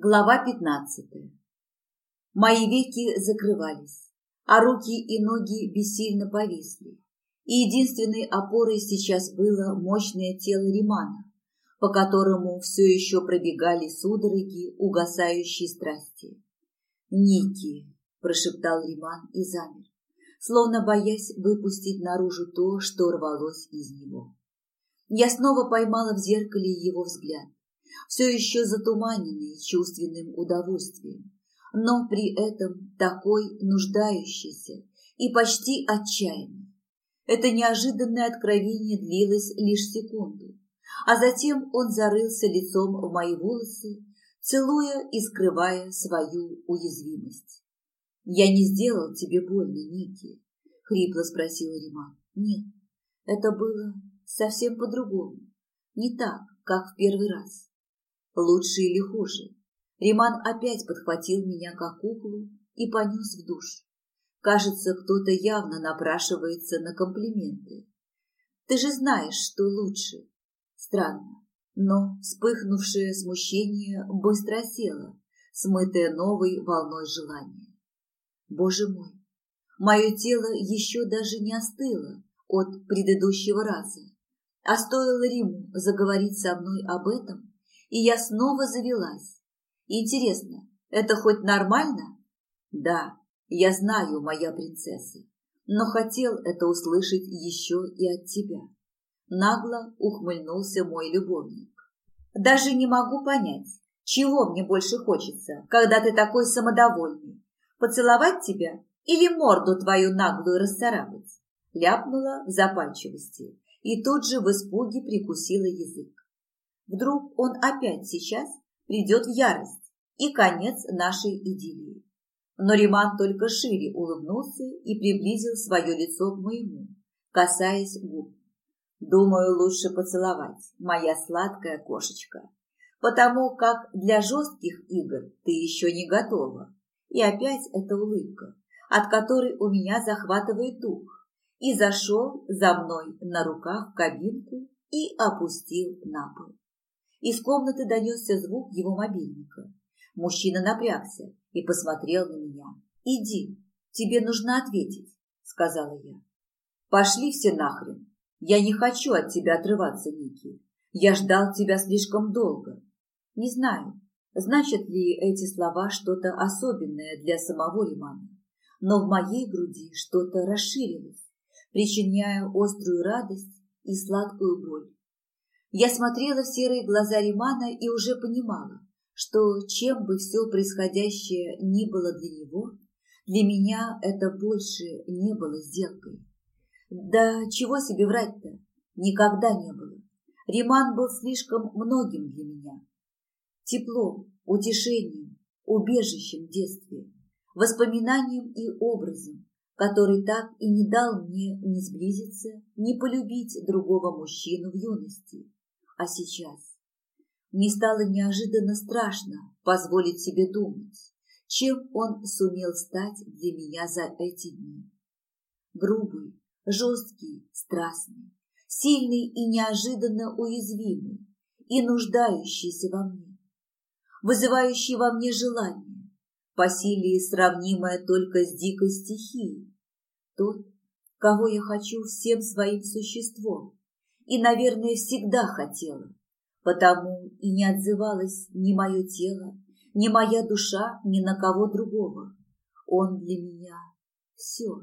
Глава 15. Мои веки закрывались, а руки и ноги бессильно повисли, и единственной опорой сейчас было мощное тело Римана, по которому все еще пробегали судороги угасающей страсти. «Ники!» – прошептал Риман и замер, словно боясь выпустить наружу то, что рвалось из него. Я снова поймала в зеркале его взгляд, все еще затуманенный чувственным удовольствием, но при этом такой нуждающийся и почти отчаянный. Это неожиданное откровение длилось лишь секунду, а затем он зарылся лицом в мои волосы, целуя и скрывая свою уязвимость. «Я не сделал тебе больно, Ники?» — хрипло спросила Риман. «Нет, это было совсем по-другому, не так, как в первый раз». Лучше или хуже? Риман опять подхватил меня как куклу и понес в душ. Кажется, кто-то явно напрашивается на комплименты. Ты же знаешь, что лучше. Странно, но вспыхнувшее смущение быстро осело, смытое новой волной желания. Боже мой, мое тело еще даже не остыло от предыдущего раза, а стоило Риму заговорить со мной об этом, и я снова завелась. Интересно, это хоть нормально? Да, я знаю, моя принцесса, но хотел это услышать еще и от тебя. Нагло ухмыльнулся мой любовник. Даже не могу понять, чего мне больше хочется, когда ты такой самодовольный. Поцеловать тебя или морду твою наглую расцарапать? Ляпнула в запальчивости и тут же в испуге прикусила язык. Вдруг он опять сейчас придет в ярость, и конец нашей идиллии. Но Риман только шире улыбнулся и приблизил свое лицо к моему, касаясь губ. «Думаю, лучше поцеловать, моя сладкая кошечка, потому как для жестких игр ты еще не готова». И опять эта улыбка, от которой у меня захватывает дух, и зашел за мной на руках в кабинку и опустил на пол. Из комнаты донесся звук его мобильника. Мужчина напрягся и посмотрел на меня. «Иди, тебе нужно ответить», — сказала я. «Пошли все нахрен. Я не хочу от тебя отрываться, Ники. Я ждал тебя слишком долго». Не знаю, значат ли эти слова что-то особенное для самого Римана, но в моей груди что-то расширилось, причиняя острую радость и сладкую боль. Я смотрела в серые глаза Римана и уже понимала, что чем бы все происходящее ни было для него, для меня это больше не было сделкой. Да чего себе врать-то, никогда не было. Риман был слишком многим для меня. Теплом, утешением, убежищем в детстве, воспоминанием и образом, который так и не дал мне ни сблизиться, ни полюбить другого мужчину в юности. А сейчас мне стало неожиданно страшно позволить себе думать, чем он сумел стать для меня за эти дни. Грубый, жесткий, страстный, сильный и неожиданно уязвимый, и нуждающийся во мне, вызывающий во мне желание, по силе сравнимое только с дикой стихией, тот, кого я хочу всем своим существом, и, наверное, всегда хотела, потому и не отзывалось ни мое тело, ни моя душа ни на кого другого. Он для меня все.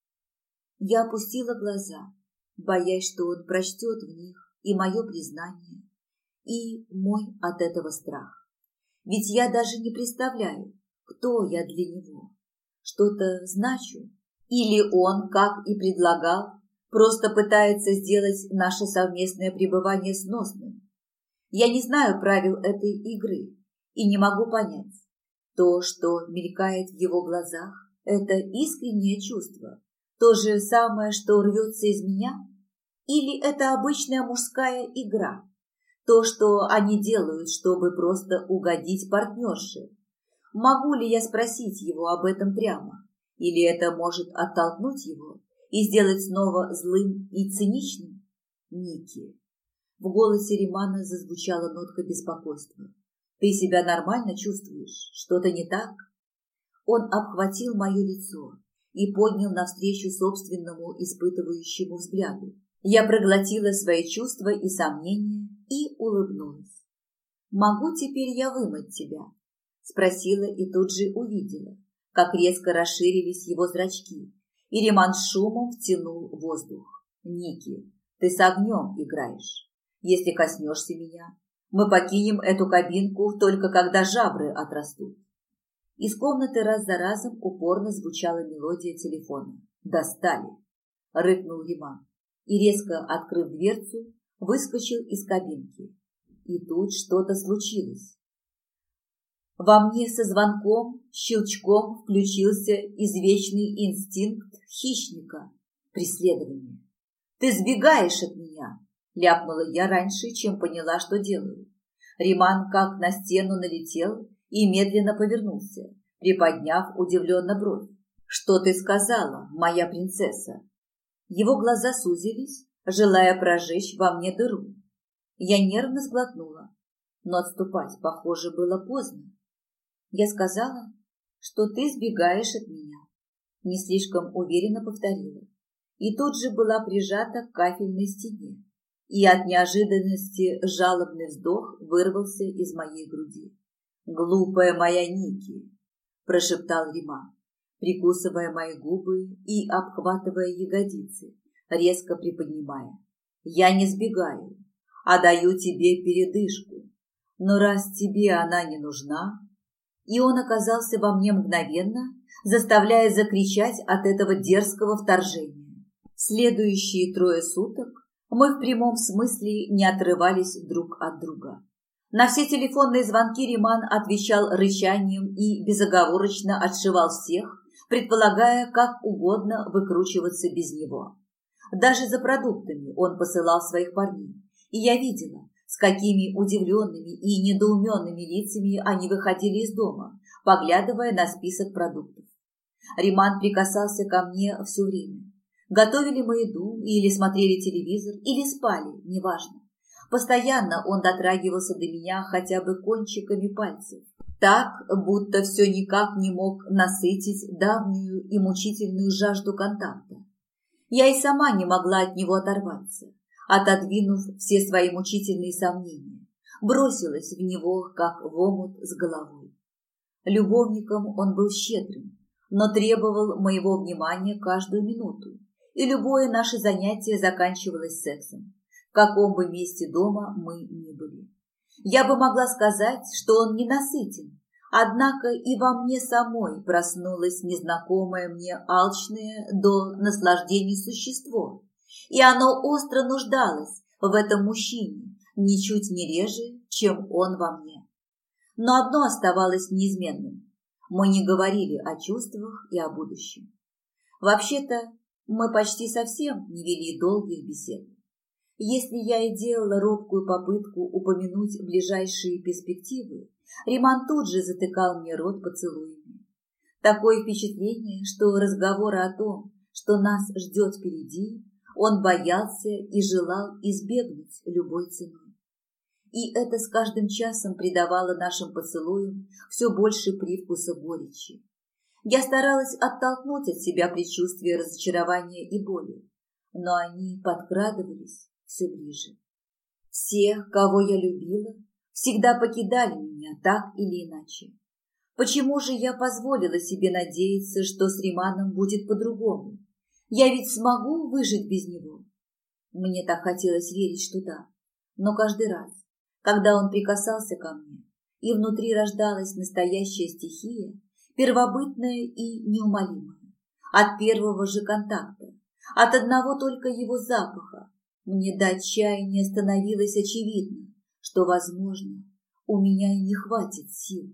Я опустила глаза, боясь, что он прочтет в них и мое признание, и мой от этого страх. Ведь я даже не представляю, кто я для него. Что-то значу? Или он, как и предлагал, просто пытается сделать наше совместное пребывание сносным. Я не знаю правил этой игры и не могу понять. То, что мелькает в его глазах, это искреннее чувство, то же самое, что рвется из меня? Или это обычная мужская игра, то, что они делают, чтобы просто угодить партнерше? Могу ли я спросить его об этом прямо? Или это может оттолкнуть его и сделать снова злым и циничным? Ники. В голосе Римана зазвучала нотка беспокойства. Ты себя нормально чувствуешь? Что-то не так?» Он обхватил мое лицо и поднял навстречу собственному испытывающему взгляду. Я проглотила свои чувства и сомнения и улыбнулась. «Могу теперь я вымыть тебя?» – спросила и тут же увидела, как резко расширились его зрачки, и Риман с шумом втянул воздух. «Ники, ты с огнем играешь. Если коснешься меня, мы покинем эту кабинку только когда жабры отрастут». Из комнаты раз за разом упорно звучала мелодия телефона. «Достали!» – рыкнул Риман и, резко открыв дверцу, выскочил из кабинки. И тут что-то случилось. Во мне со звонком, щелчком включился извечный инстинкт хищника – преследование. «Ты сбегаешь от меня!» – ляпнула я раньше, чем поняла, что делаю. Риман как на стену налетел и медленно повернулся, приподняв удивленно бровь. «Что ты сказала, моя принцесса?» Его глаза сузились, желая прожечь во мне дыру. Я нервно сглотнула, но отступать, похоже, было поздно. «Я сказала, что ты сбегаешь от меня», – не слишком уверенно повторила, и тут же была прижата к кафельной стене, и от неожиданности жалобный вздох вырвался из моей груди. «Глупая моя Ники», – прошептал Риман, прикусывая мои губы и обхватывая ягодицы, резко приподнимая. «Я не сбегаю, а даю тебе передышку. Но раз тебе она не нужна...» И он оказался во мне мгновенно, заставляя закричать от этого дерзкого вторжения. Следующие 3 суток мы в прямом смысле не отрывались друг от друга. На все телефонные звонки Риман отвечал рычанием и безоговорочно отшивал всех, предполагая как угодно выкручиваться без него. Даже за продуктами он посылал своих парней, и я видела, с какими удивленными и недоуменными лицами они выходили из дома, поглядывая на список продуктов. Риман прикасался ко мне все время. Готовили мы еду, или смотрели телевизор, или спали, неважно. Постоянно он дотрагивался до меня хотя бы кончиками пальцев. Так, будто все никак не мог насытить давнюю и мучительную жажду контакта. Я и сама не могла от него оторваться, отодвинув все свои мучительные сомнения, бросилась в него, как в омут с головой. Любовником он был щедрым, но требовал моего внимания каждую минуту, и любое наше занятие заканчивалось сексом, в каком бы месте дома мы ни были. Я бы могла сказать, что он ненасытен, однако и во мне самой проснулось незнакомое мне алчное до наслаждений существо, и оно остро нуждалось в этом мужчине, ничуть не реже, чем он во мне. Но одно оставалось неизменным – мы не говорили о чувствах и о будущем. Вообще-то, мы почти совсем не вели долгих бесед. Если я и делала робкую попытку упомянуть ближайшие перспективы, Риман тут же затыкал мне рот поцелуями. Такое впечатление, что разговоры о том, что нас ждет впереди, он боялся и желал избегнуть любой ценой. И это с каждым часом придавало нашим поцелуям все больше привкуса горечи. Я старалась оттолкнуть от себя предчувствие разочарования и боли, но они подкрадывались все ближе. Все, кого я любила, всегда покидали меня так или иначе. Почему же я позволила себе надеяться, что с Риманом будет по-другому? Я ведь смогу выжить без него. Мне так хотелось верить, что да, но каждый раз, когда он прикасался ко мне, и внутри рождалась настоящая стихия, первобытная и неумолимая, от первого же контакта, от одного только его запаха, мне до отчаяния становилось очевидно, что, возможно, у меня и не хватит сил.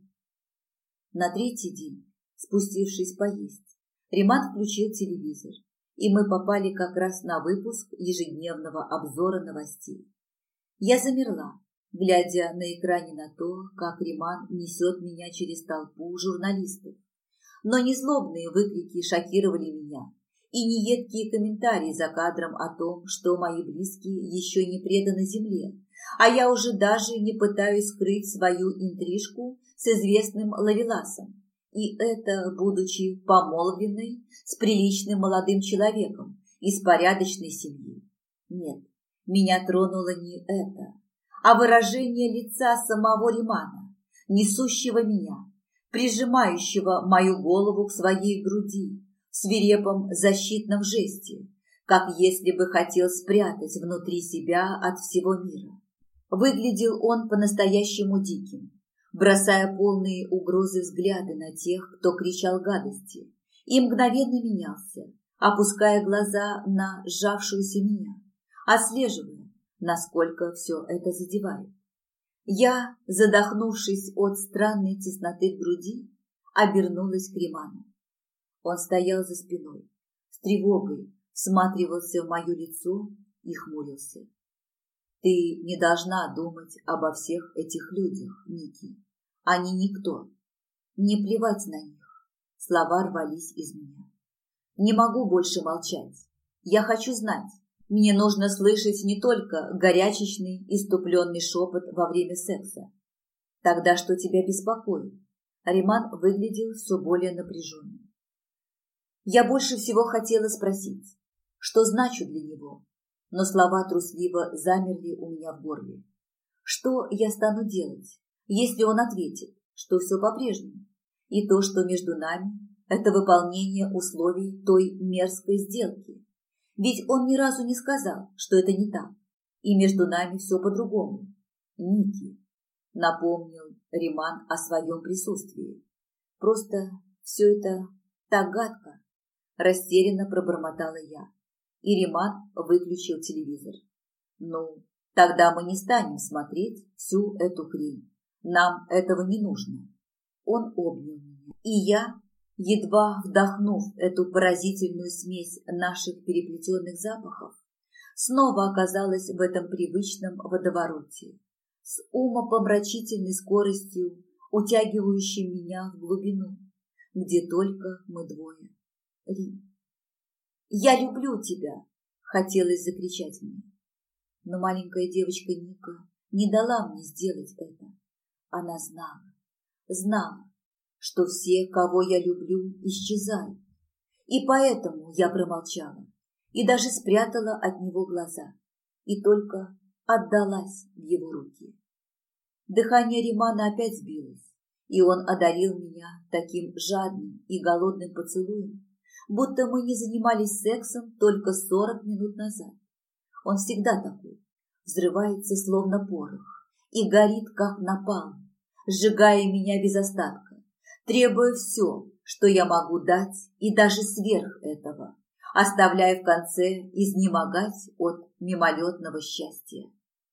На 3-й день, спустившись поесть, Риман включил телевизор, и мы попали как раз на выпуск ежедневного обзора новостей. Я замерла, глядя на экране на то, как Риман несет меня через толпу журналистов. Но не злобные выкрики шокировали меня, и не едкие комментарии за кадром о том, что мои близкие еще не преданы земле, а я уже даже не пытаюсь скрыть свою интрижку с известным ловеласом. И это, будучи помолвленной с приличным молодым человеком из порядочной семьи. Нет, меня тронуло не это, а выражение лица самого Римана, несущего меня, прижимающего мою голову к своей груди в свирепом защитном жесте, как если бы хотел спрятать внутри себя от всего мира. Выглядел он по-настоящему диким, бросая полные угрозы взгляды на тех, кто кричал гадости, и мгновенно менялся, опуская глаза на сжавшуюся меня, отслеживая, насколько все это задевает. Я, задохнувшись от странной тесноты в груди, обернулась к Риману. Он стоял за спиной, с тревогой всматривался в мое лицо и хмурился. Ты не должна думать обо всех этих людях, Ники. Они никто. Мне плевать на них. Слова рвались из меня. Не могу больше молчать. Я хочу знать. Мне нужно слышать не только горячечный, иступленный шепот во время секса. Тогда что тебя беспокоит? Риман выглядел все более напряженным. Я больше всего хотела спросить, что значу для него, но слова трусливо замерли у меня в горле. Что я стану делать, если он ответит, что все по-прежнему, и то, что между нами, это выполнение условий той мерзкой сделки? Ведь он ни разу не сказал, что это не так, и между нами все по-другому. Ники, напомнил Риман о своем присутствии. Просто все это так гадко, растерянно пробормотала я. И Риман выключил телевизор. Ну, тогда мы не станем смотреть всю эту хрень. Нам этого не нужно. Он обнял меня, и я, едва вдохнув эту поразительную смесь наших переплетенных запахов, снова оказалась в этом привычном водовороте, с умопомрачительной скоростью, утягивающей меня в глубину, где только мы двое. Рим. «Я люблю тебя!» – хотелось закричать мне. Но маленькая девочка Ника не дала мне сделать это. Она знала, что все, кого я люблю, исчезают. И поэтому я промолчала и даже спрятала от него глаза и только отдалась в его руки. Дыхание Римана опять сбилось, и он одарил меня таким жадным и голодным поцелуем, будто мы не занимались сексом только 40 минут назад. Он всегда такой, взрывается словно порох и горит, как напалм, сжигая меня без остатка, требуя все, что я могу дать, и даже сверх этого, оставляя в конце изнемогать от мимолетного счастья.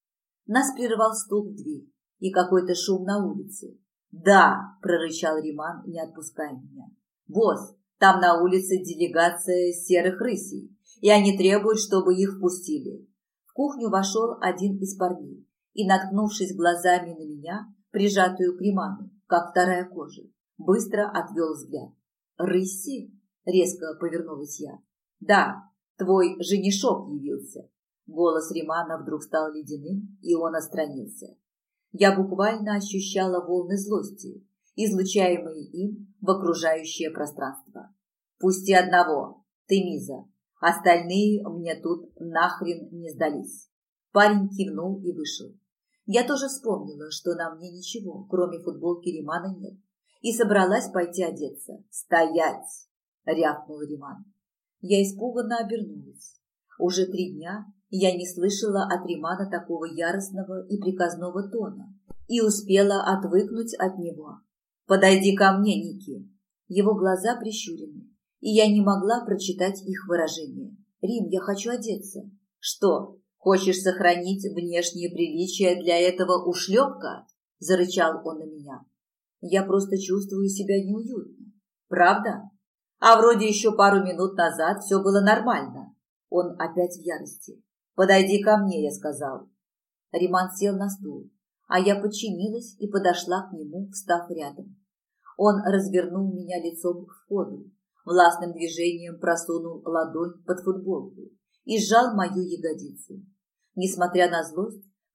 Нас прервал стук в дверь и какой-то шум на улице. «Да!» – прорычал Риман, не отпуская меня. «Босс, там на улице делегация серых рысей, и они требуют, чтобы их впустили». В кухню вошел один из парней и, наткнувшись глазами на меня, прижатую к Риману, как вторая кожа, быстро отвел взгляд. «Рыси?» – резко повернулась я. «Да, твой женишок явился». Голос Римана вдруг стал ледяным, и он отстранился. Я буквально ощущала волны злости, излучаемые им в окружающее пространство. «Пусти одного, ты Миза. Остальные мне тут нахрен не сдались». Парень кивнул и вышел. Я тоже вспомнила, что на мне ничего, кроме футболки Римана, нет, и собралась пойти одеться. «Стоять!» – рявкнул Риман. Я испуганно обернулась. Уже 3 дня я не слышала от Римана такого яростного и приказного тона и успела отвыкнуть от него. «Подойди ко мне, Ники!» Его глаза прищурены, и я не могла прочитать их выражение. «Рим, я хочу одеться». «Что, хочешь сохранить внешние приличия для этого ушлепка?» – зарычал он на меня. «Я просто чувствую себя неуютно». «Правда? А вроде еще пару минут назад все было нормально». Он опять в ярости. «Подойди ко мне», – я сказал. Риман сел на стул, а я подчинилась и подошла к нему, встав рядом. Он развернул меня лицом к входу, властным движением просунул ладонь под футболку и сжал мою ягодицу. Несмотря на злость,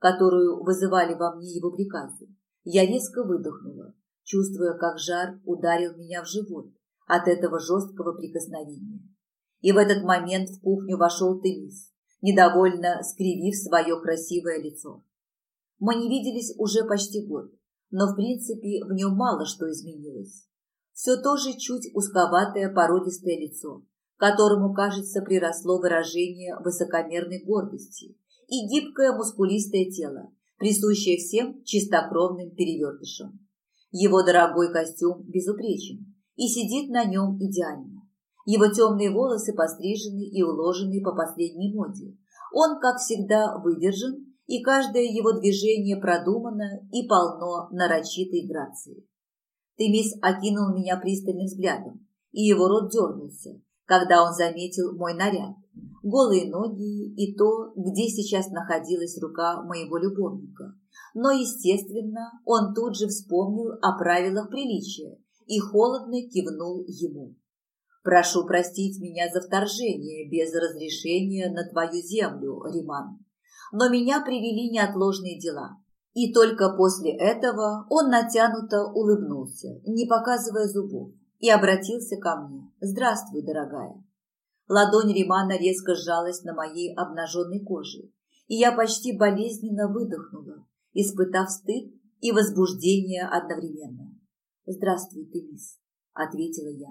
которую вызывали во мне его приказы, я резко выдохнула, чувствуя, как жар ударил меня в живот от этого жесткого прикосновения. И в этот момент в кухню вошел Темис, недовольно скривив свое красивое лицо. Мы не виделись уже почти год, но в принципе в нем мало что изменилось. Все то же чуть узковатое породистое лицо, которому, кажется, приросло выражение высокомерной гордости, и гибкое мускулистое тело, присущее всем чистокровным перевертышам. Его дорогой костюм безупречен и сидит на нем идеально. Его темные волосы пострижены и уложены по последней моде. Он, как всегда, выдержан, и каждое его движение продумано и полно нарочитой грации. Темис окинул меня пристальным взглядом, и его рот дернулся, когда он заметил мой наряд, голые ноги и то, где сейчас находилась рука моего любовника. Но, естественно, он тут же вспомнил о правилах приличия и холодно кивнул ему. «Прошу простить меня за вторжение без разрешения на твою землю, Риман. Но меня привели неотложные дела». И только после этого он натянуто улыбнулся, не показывая зубов, и обратился ко мне. «Здравствуй, дорогая». Ладонь Римана резко сжалась на моей обнаженной коже, и я почти болезненно выдохнула, испытав стыд и возбуждение одновременно. «Здравствуй, Темис», — ответила я.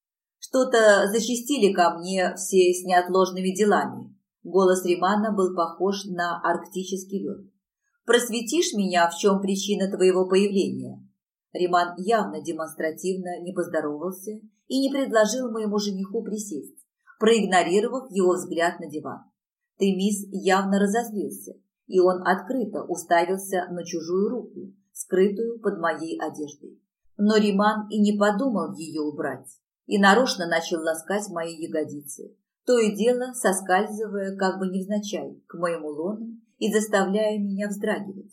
«Что-то зачастили ко мне все с неотложными делами». Голос Римана был похож на арктический лед. «Просветишь меня, в чем причина твоего появления?» Риман явно демонстративно не поздоровался и не предложил моему жениху присесть, проигнорировав его взгляд на диван. Темис явно разозлился, и он открыто уставился на чужую руку, скрытую под моей одеждой. Но Риман и не подумал ее убрать, и нарочно начал ласкать мои ягодицы, то и дело соскальзывая как бы невзначай к моему лону и заставляя меня вздрагивать.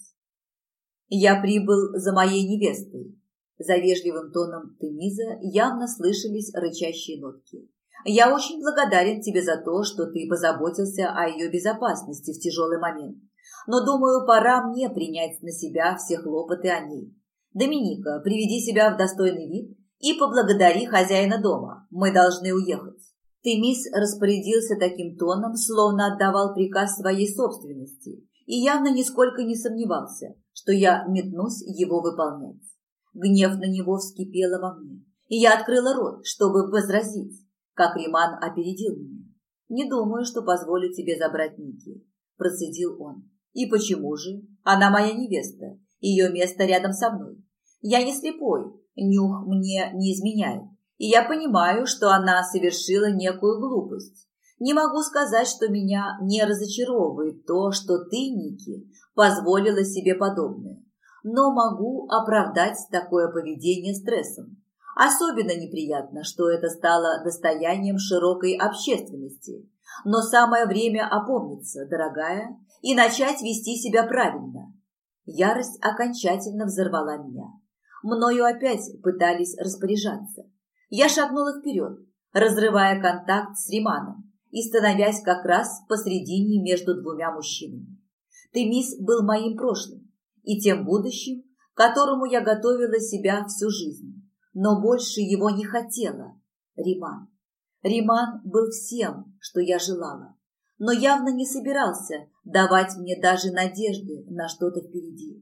«Я прибыл за моей невестой». За вежливым тоном Темиза явно слышались рычащие нотки. «Я очень благодарен тебе за то, что ты позаботился о ее безопасности в тяжелый момент. Но, думаю, пора мне принять на себя все хлопоты о ней. Доминика, приведи себя в достойный вид и поблагодари хозяина дома. Мы должны уехать». Темис распорядился таким тоном, словно отдавал приказ своей собственности, и явно нисколько не сомневался, что я метнусь его выполнять. Гнев на него вскипело во мне, и я открыла рот, чтобы возразить, как Риман опередил меня. «Не думаю, что позволю тебе забрать Ники», – процедил он. «И почему же? Она моя невеста, ее место рядом со мной. Я не слепой, нюх мне не изменяет. И я понимаю, что она совершила некую глупость. Не могу сказать, что меня не разочаровывает то, что ты, Ники, позволила себе подобное. Но могу оправдать такое поведение стрессом. Особенно неприятно, что это стало достоянием широкой общественности. Но самое время опомниться, дорогая, и начать вести себя правильно». Ярость окончательно взорвала меня. Мною опять пытались распоряжаться. Я шагнула вперед, разрывая контакт с Риманом и становясь как раз посредине между двумя мужчинами. Темис был моим прошлым и тем будущим, к которому я готовила себя всю жизнь, но больше его не хотела. Риман. Риман был всем, что я желала, но явно не собирался давать мне даже надежды на что-то впереди.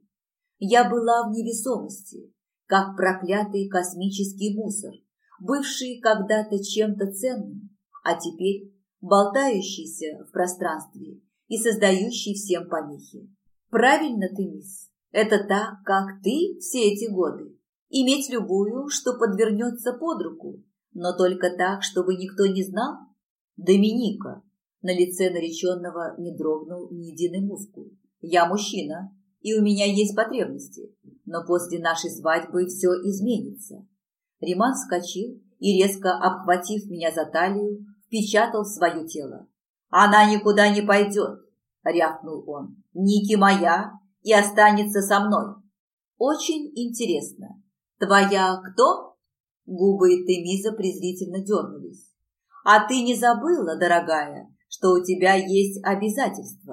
Я была в невесомости, как проклятый космический мусор, бывший когда-то чем-то ценным, а теперь болтающийся в пространстве и создающий всем помехи. Правильно, Темис, это так, как ты все эти годы. Иметь любую, что подвернется под руку, но только так, чтобы никто не знал? Доминика. На лице нареченного не дрогнул ни единый мускул. Я мужчина, и у меня есть потребности, но после нашей свадьбы все изменится. Риман вскочил и, резко обхватив меня за талию, впечатал в свое тело. «Она никуда не пойдет!» – рявкнул он. «Ники моя и останется со мной!» «Очень интересно. Твоя кто?» Губы Темиза презрительно дернулись. «А ты не забыла, дорогая, что у тебя есть обязательства,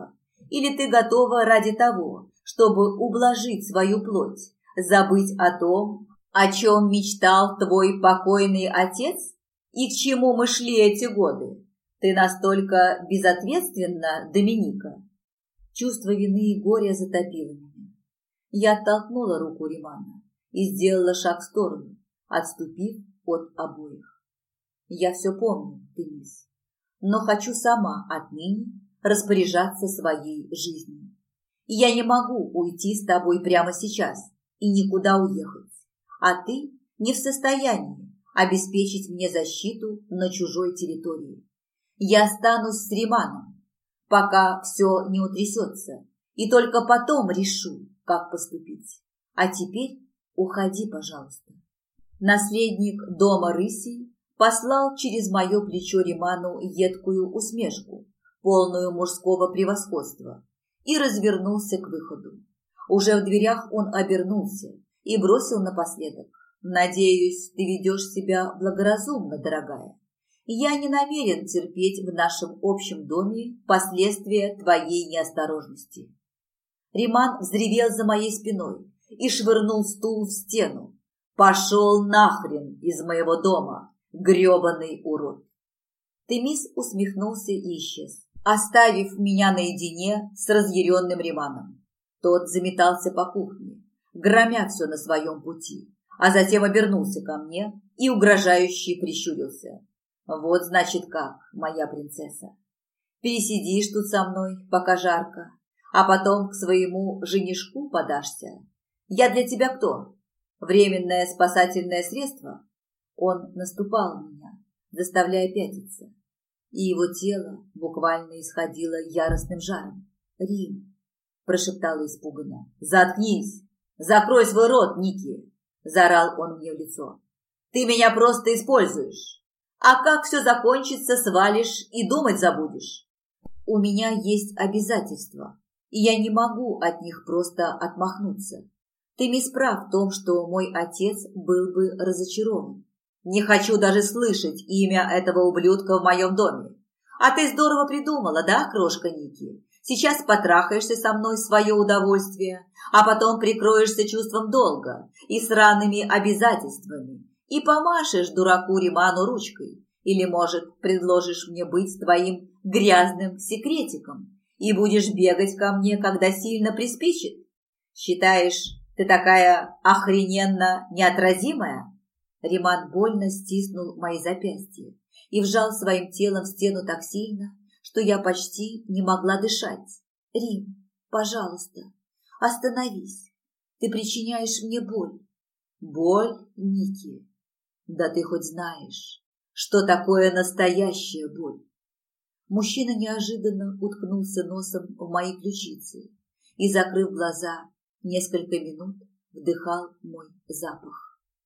Или ты готова ради того, чтобы ублажить свою плоть, забыть о том, о чем мечтал твой покойный отец? И к чему мы шли эти годы? Ты настолько безответственна, Доминика?» Чувство вины и горя затопило меня. Я оттолкнула руку Римана и сделала шаг в сторону, отступив от обоих. «Я все помню, Денис, но хочу сама отныне распоряжаться своей жизнью. И я не могу уйти с тобой прямо сейчас и никуда уехать, а ты не в состоянии обеспечить мне защиту на чужой территории. Я останусь с Риманом, пока все не утрясется, и только потом решу, как поступить. А теперь уходи, пожалуйста». Наследник дома рысей послал через мое плечо Риману едкую усмешку, полную мужского превосходства, и развернулся к выходу. Уже в дверях он обернулся и бросил напоследок: «Надеюсь, ты ведешь себя благоразумно, дорогая. Я не намерен терпеть в нашем общем доме последствия твоей неосторожности». Риман взревел за моей спиной и швырнул стул в стену. «Пошел нахрен из моего дома, гребаный урод!» Темис усмехнулся и исчез, оставив меня наедине с разъяренным Риманом. Тот заметался по кухне, громя все на своем пути, а затем обернулся ко мне и угрожающе прищурился. «Вот значит как, моя принцесса. Пересидишь тут со мной, пока жарко, а потом к своему женишку подашься. Я для тебя кто? Временное спасательное средство?» Он наступал на меня, заставляя пятиться, и его тело буквально исходило яростным жаром. «Рим!» – прошептала испуганно. «Заткнись! Закрой свой рот, Ники!» – заорал он мне в лицо. «Ты меня просто используешь! А как все закончится, свалишь и думать забудешь. У меня есть обязательства, и я не могу от них просто отмахнуться. Ты не прав в том, что мой отец был бы разочарован. Не хочу даже слышать имя этого ублюдка в моем доме. А ты здорово придумала, да, крошка Ники? Сейчас потрахаешься со мной в свое удовольствие, а потом прикроешься чувством долга и сраными обязательствами и помашешь дураку Риману ручкой. Или, может, предложишь мне быть твоим грязным секретиком и будешь бегать ко мне, когда сильно приспичит? Считаешь, ты такая охрененно неотразимая?» Риман больно стиснул мои запястья и вжал своим телом в стену так сильно, что я почти не могла дышать. «Рим, пожалуйста, остановись. Ты причиняешь мне боль». «Боль, Ники? Да ты хоть знаешь, что такое настоящая боль?» Мужчина неожиданно уткнулся носом в мои ключицы и, закрыв глаза, несколько минут вдыхал мой запах.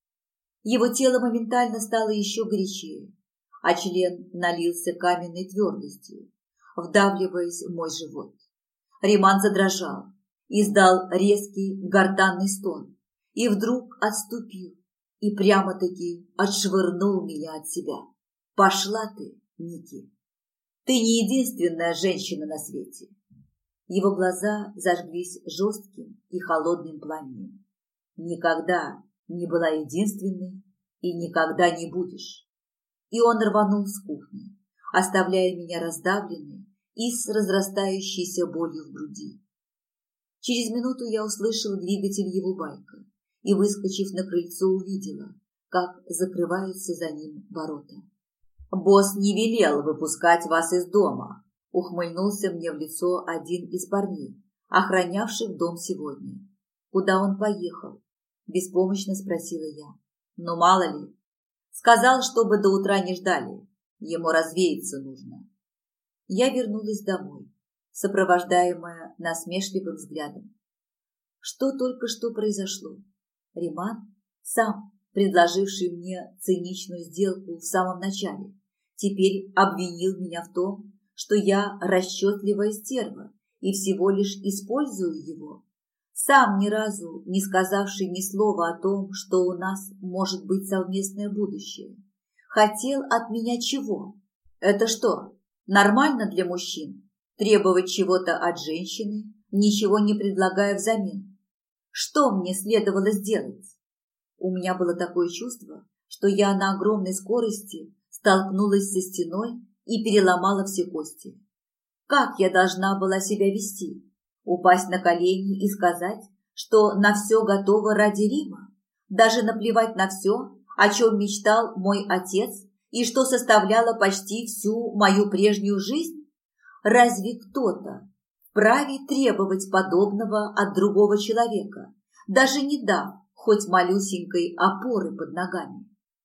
Его тело моментально стало еще горячее, а член налился каменной твердостью, вдавливаясь в мой живот. Риман задрожал, издал резкий гортанный стон и вдруг отступил и прямо-таки отшвырнул меня от себя. «Пошла ты, Ники! Ты не единственная женщина на свете!» Его глаза зажглись жестким и холодным пламенем. «Никогда не была единственной и никогда не будешь». И он рванул с кухни, оставляя меня раздавленной и с разрастающейся болью в груди. Через минуту я услышала двигатель его байка и, выскочив на крыльцо, увидела, как закрываются за ним ворота. «Босс не велел выпускать вас из дома», — ухмыльнулся мне в лицо один из парней, охранявших дом сегодня. «Куда он поехал?» – беспомощно спросила я. «Ну, мало ли. Сказал, чтобы до утра не ждали. Ему развеяться нужно». Я вернулась домой, сопровождаемая насмешливым взглядом. Что только что произошло? Риман, сам предложивший мне циничную сделку в самом начале, теперь обвинил меня в том, что я расчетливая стерва и всего лишь использую его, сам ни разу не сказавший ни слова о том, что у нас может быть совместное будущее. Хотел от меня чего? Это что, нормально для мужчин? Требовать чего-то от женщины, ничего не предлагая взамен. Что мне следовало сделать? У меня было такое чувство, что я на огромной скорости столкнулась со стеной и переломала все кости. Как я должна была себя вести? Упасть на колени и сказать, что на все готово ради Рима? Даже наплевать на все, о чем мечтал мой отец и что составляло почти всю мою прежнюю жизнь? Разве кто-то вправе требовать подобного от другого человека, даже не дав хоть малюсенькой опоры под ногами?